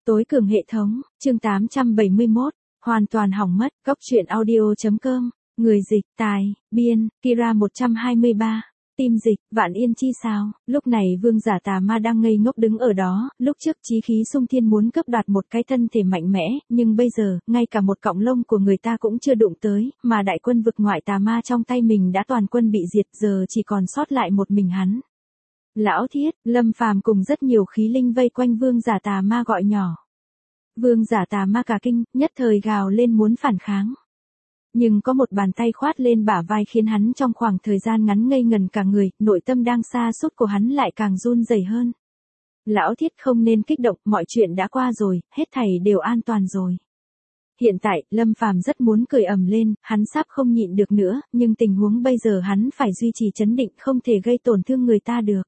Tối cường hệ thống, chương 871, hoàn toàn hỏng mất, góc truyện audio.com, người dịch, tài, biên, Kira 123, tim dịch, Vạn Yên chi sao, lúc này vương giả tà ma đang ngây ngốc đứng ở đó, lúc trước chí khí xung thiên muốn cướp đoạt một cái thân thể mạnh mẽ, nhưng bây giờ, ngay cả một cọng lông của người ta cũng chưa đụng tới, mà đại quân vực ngoại tà ma trong tay mình đã toàn quân bị diệt, giờ chỉ còn sót lại một mình hắn. Lão Thiết, Lâm Phàm cùng rất nhiều khí linh vây quanh vương giả tà ma gọi nhỏ. Vương giả tà ma cả kinh, nhất thời gào lên muốn phản kháng. Nhưng có một bàn tay khoát lên bả vai khiến hắn trong khoảng thời gian ngắn ngây ngần cả người, nội tâm đang sa sút của hắn lại càng run rẩy hơn. Lão Thiết không nên kích động, mọi chuyện đã qua rồi, hết thảy đều an toàn rồi. Hiện tại, Lâm Phàm rất muốn cười ầm lên, hắn sắp không nhịn được nữa, nhưng tình huống bây giờ hắn phải duy trì trấn định, không thể gây tổn thương người ta được.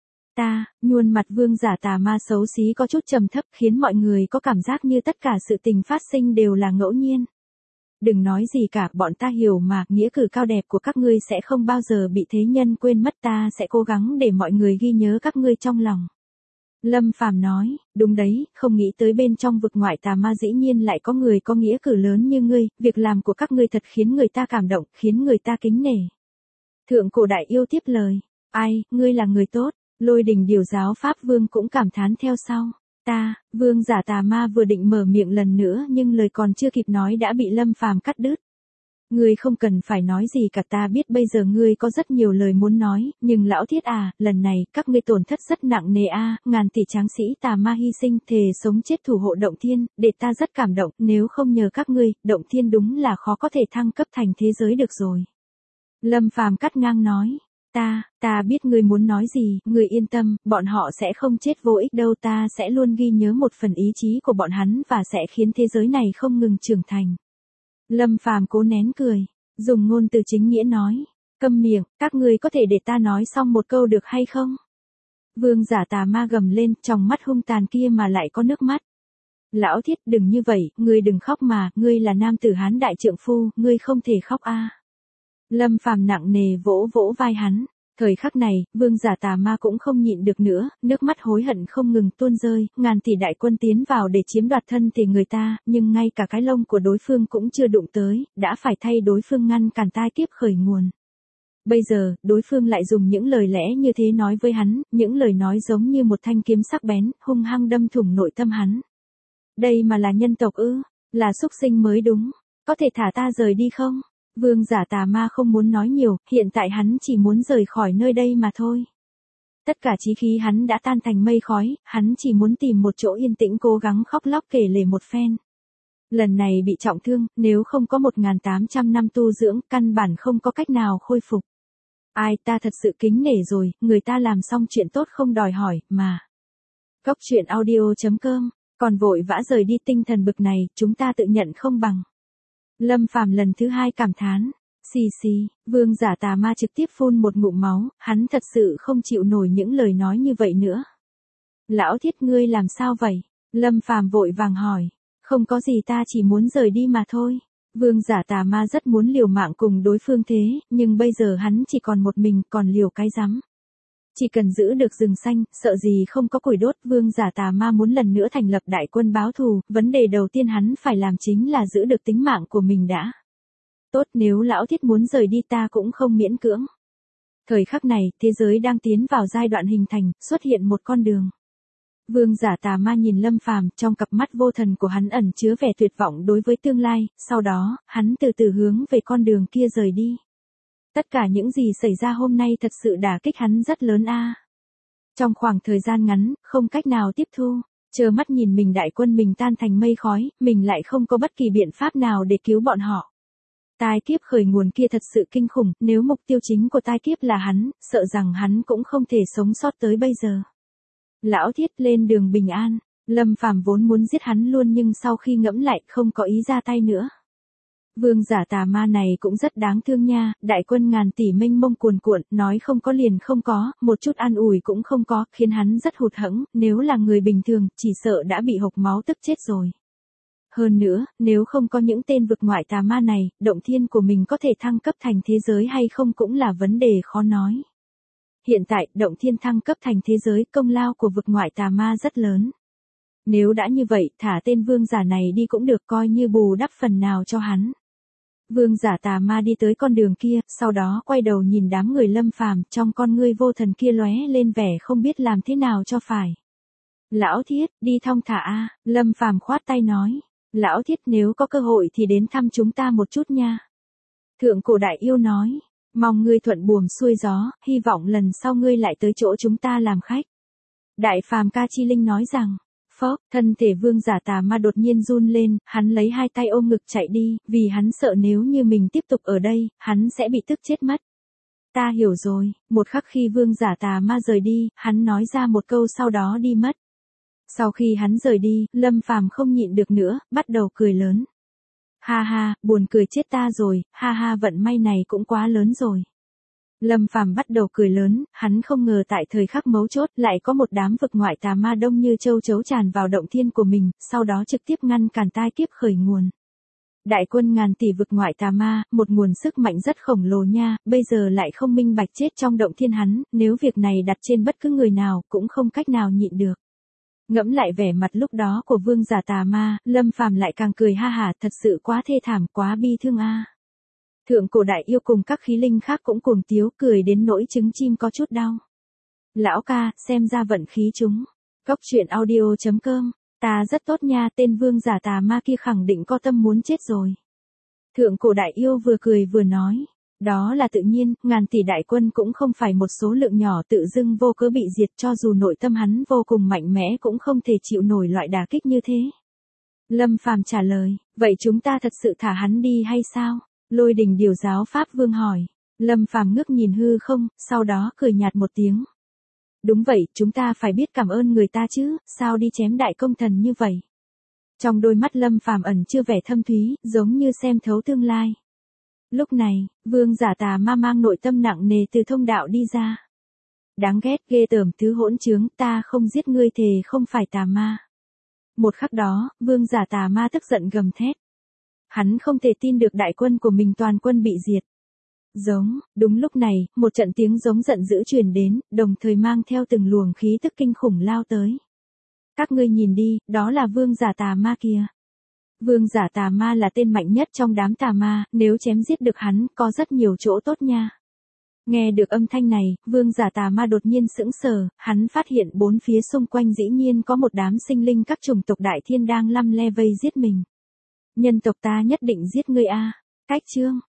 Nhuôn mặt vương giả tà ma xấu xí có chút trầm thấp khiến mọi người có cảm giác như tất cả sự tình phát sinh đều là ngẫu nhiên. Đừng nói gì cả, bọn ta hiểu mà, nghĩa cử cao đẹp của các ngươi sẽ không bao giờ bị thế nhân quên mất, ta sẽ cố gắng để mọi người ghi nhớ các ngươi trong lòng. Lâm Phàm nói, đúng đấy, không nghĩ tới bên trong vực ngoại tà ma dĩ nhiên lại có người có nghĩa cử lớn như ngươi, việc làm của các ngươi thật khiến người ta cảm động, khiến người ta kính nể. Thượng cổ đại yêu tiếp lời, ai, ngươi là người tốt. Lôi Đình Điều giáo Pháp Vương cũng cảm thán theo sau. Vương giả tà ma vừa định mở miệng lần nữa nhưng lời còn chưa kịp nói đã bị Lâm Phàm cắt đứt. Ngươi không cần phải nói gì cả, ta biết bây giờ ngươi có rất nhiều lời muốn nói, nhưng lão Thiết à, lần này các ngươi tổn thất rất nặng nề a, ngàn tỷ tráng sĩ tà ma hy sinh thề sống chết thủ hộ Động Thiên, để ta rất cảm động, nếu không nhờ các ngươi, Động Thiên đúng là khó có thể thăng cấp thành thế giới được rồi. Lâm Phàm cắt ngang nói. Ta biết ngươi muốn nói gì, ngươi yên tâm, bọn họ sẽ không chết vô ích đâu, ta sẽ luôn ghi nhớ một phần ý chí của bọn hắn và sẽ khiến thế giới này không ngừng trưởng thành. Lâm Phàm cố nén cười, dùng ngôn từ chính nghĩa nói, câm miệng, các ngươi có thể để ta nói xong một câu được hay không? Vương giả tà ma gầm lên, trong mắt hung tàn kia mà lại có nước mắt. Lão Thiết, đừng như vậy, ngươi đừng khóc mà, ngươi là nam tử Hán đại trượng phu, ngươi không thể khóc a. Lâm Phàm nặng nề vỗ vỗ vai hắn. Thời khắc này, vương giả tà ma cũng không nhịn được nữa, nước mắt hối hận không ngừng tuôn rơi, ngàn tỷ đại quân tiến vào để chiếm đoạt thân thể người ta, nhưng ngay cả cái lông của đối phương cũng chưa đụng tới, đã phải thay đối phương ngăn cản tai kiếp khởi nguồn. Bây giờ, đối phương lại dùng những lời lẽ như thế nói với hắn, những lời nói giống như một thanh kiếm sắc bén, hung hăng đâm thủng nội tâm hắn. Đây mà là nhân tộc ư, là súc sinh mới đúng, có thể thả ta rời đi không? Vương giả tà ma không muốn nói nhiều, hiện tại hắn chỉ muốn rời khỏi nơi đây mà thôi. Tất cả chí khí hắn đã tan thành mây khói, hắn chỉ muốn tìm một chỗ yên tĩnh cố gắng khóc lóc kể lể một phen. Lần này bị trọng thương, nếu không có 1.800 năm tu dưỡng, căn bản không có cách nào khôi phục. Ai, ta thật sự kính nể rồi, người ta làm xong chuyện tốt không đòi hỏi, mà. Góc truyện audio.com, còn vội vã rời đi, tinh thần bực này, chúng ta tự nhận không bằng. Lâm Phàm lần thứ hai cảm thán, vương giả tà ma trực tiếp phun một ngụm máu, hắn thật sự không chịu nổi những lời nói như vậy nữa. Lão Thiết, ngươi làm sao vậy? Lâm Phàm vội vàng hỏi, không có gì, ta chỉ muốn rời đi mà thôi. Vương giả tà ma rất muốn liều mạng cùng đối phương thế, nhưng bây giờ hắn chỉ còn một mình, còn liều cái rắm. Chỉ cần giữ được rừng xanh, sợ gì không có củi đốt, vương giả tà ma muốn lần nữa thành lập đại quân báo thù, vấn đề đầu tiên hắn phải làm chính là giữ được tính mạng của mình đã. Tốt, nếu lão Thiết muốn rời đi ta cũng không miễn cưỡng. Thời khắc này, thế giới đang tiến vào giai đoạn hình thành, xuất hiện một con đường. Vương giả tà ma nhìn Lâm Phàm, trong cặp mắt vô thần của hắn ẩn chứa vẻ tuyệt vọng đối với tương lai, sau đó, hắn từ từ hướng về con đường kia rời đi. Tất cả những gì xảy ra hôm nay thật sự đả kích hắn rất lớn a. Trong khoảng thời gian ngắn, không cách nào tiếp thu, trơ mắt nhìn mình đại quân mình tan thành mây khói, mình lại không có bất kỳ biện pháp nào để cứu bọn họ. Tai kiếp khởi nguồn kia thật sự kinh khủng, nếu mục tiêu chính của tai kiếp là hắn, sợ rằng hắn cũng không thể sống sót tới bây giờ. Lão Thiết, lên đường bình an, Lâm Phàm vốn muốn giết hắn luôn nhưng sau khi ngẫm lại không có ý ra tay nữa. Vương giả tà ma này cũng rất đáng thương nha, đại quân ngàn tỷ mênh mông cuồn cuộn, nói không có liền không có, một chút an ủi cũng không có, khiến hắn rất hụt hẫng, nếu là người bình thường, chỉ sợ đã bị hộc máu tức chết rồi. Hơn nữa, nếu không có những tên vực ngoại tà ma này, Động Thiên của mình có thể thăng cấp thành thế giới hay không cũng là vấn đề khó nói. Hiện tại, Động Thiên thăng cấp thành thế giới, công lao của vực ngoại tà ma rất lớn. Nếu đã như vậy, thả tên vương giả này đi cũng được, coi như bù đắp phần nào cho hắn. Vương giả tà ma đi tới con đường kia, sau đó quay đầu nhìn đám người Lâm Phàm, trong con ngươi vô thần kia lóe lên vẻ không biết làm thế nào cho phải. Lão Thiết, đi thong thả a, Lâm Phàm khoát tay nói. Lão Thiết, nếu có cơ hội thì đến thăm chúng ta một chút nha. Thượng cổ đại yêu nói. Mong ngươi thuận buồm xuôi gió, hy vọng lần sau ngươi lại tới chỗ chúng ta làm khách. Đại phàm ca chi linh nói rằng. Phốc, thân thể vương giả tà ma đột nhiên run lên, hắn lấy hai tay ôm ngực chạy đi, vì hắn sợ nếu như mình tiếp tục ở đây, hắn sẽ bị tức chết mất. Ta hiểu rồi, một khắc khi vương giả tà ma rời đi, hắn nói ra một câu sau đó đi mất. Sau khi hắn rời đi, Lâm Phàm không nhịn được nữa, bắt đầu cười lớn. Ha ha, buồn cười chết ta rồi, ha ha, vận may này cũng quá lớn rồi. Lâm Phàm bắt đầu cười lớn, hắn không ngờ tại thời khắc mấu chốt lại có một đám vực ngoại tà ma đông như châu chấu tràn vào động thiên của mình, sau đó trực tiếp ngăn cản tai kiếp khởi nguồn. Đại quân ngàn tỷ vực ngoại tà ma, một nguồn sức mạnh rất khổng lồ nha, bây giờ lại không minh bạch chết trong động thiên hắn, nếu việc này đặt trên bất cứ người nào cũng không cách nào nhịn được. Ngẫm lại vẻ mặt lúc đó của vương giả tà ma, Lâm Phàm lại càng cười ha hả, thật sự quá thê thảm, quá bi thương a. Thượng cổ đại yêu cùng các khí linh khác cũng cuồng tiếu, cười đến nỗi trứng chim có chút đau. Lão ca, xem ra vận khí chúng. Cốc truyện audio.com, ta rất tốt nha, tên vương giả tà ma kia khẳng định có tâm muốn chết rồi. Thượng cổ đại yêu vừa cười vừa nói. Đó là tự nhiên, ngàn tỷ đại quân cũng không phải một số lượng nhỏ tự dưng vô cớ bị diệt, cho dù nội tâm hắn vô cùng mạnh mẽ cũng không thể chịu nổi loại đả kích như thế. Lâm Phàm trả lời, vậy chúng ta thật sự thả hắn đi hay sao? Lôi Đình Điều Giáo Pháp Vương hỏi. Lâm Phàm ngước nhìn hư không, sau đó cười nhạt một tiếng. Đúng vậy, chúng ta phải biết cảm ơn người ta chứ, sao đi chém đại công thần như vậy? Trong đôi mắt Lâm Phàm ẩn chưa vẻ thâm thúy, giống như xem thấu tương lai. Lúc này, vương giả tà ma mang nội tâm nặng nề từ thông đạo đi ra. Đáng ghét, ghê tởm, thứ hỗn trướng, ta không giết ngươi thề không phải tà ma. Một khắc đó, vương giả tà ma tức giận gầm thét. Hắn không thể tin được đại quân của mình toàn quân bị diệt. Giống, đúng lúc này, một trận tiếng giống giận dữ truyền đến, đồng thời mang theo từng luồng khí tức kinh khủng lao tới. Các ngươi nhìn đi, đó là vương giả tà ma kia. Vương giả tà ma là tên mạnh nhất trong đám tà ma, nếu chém giết được hắn, có rất nhiều chỗ tốt nha. Nghe được âm thanh này, vương giả tà ma đột nhiên sững sờ, hắn phát hiện bốn phía xung quanh dĩ nhiên có một đám sinh linh các chủng tộc đại thiên đang lăm le vây giết mình. Nhân tộc ta nhất định giết ngươi a. Cách chương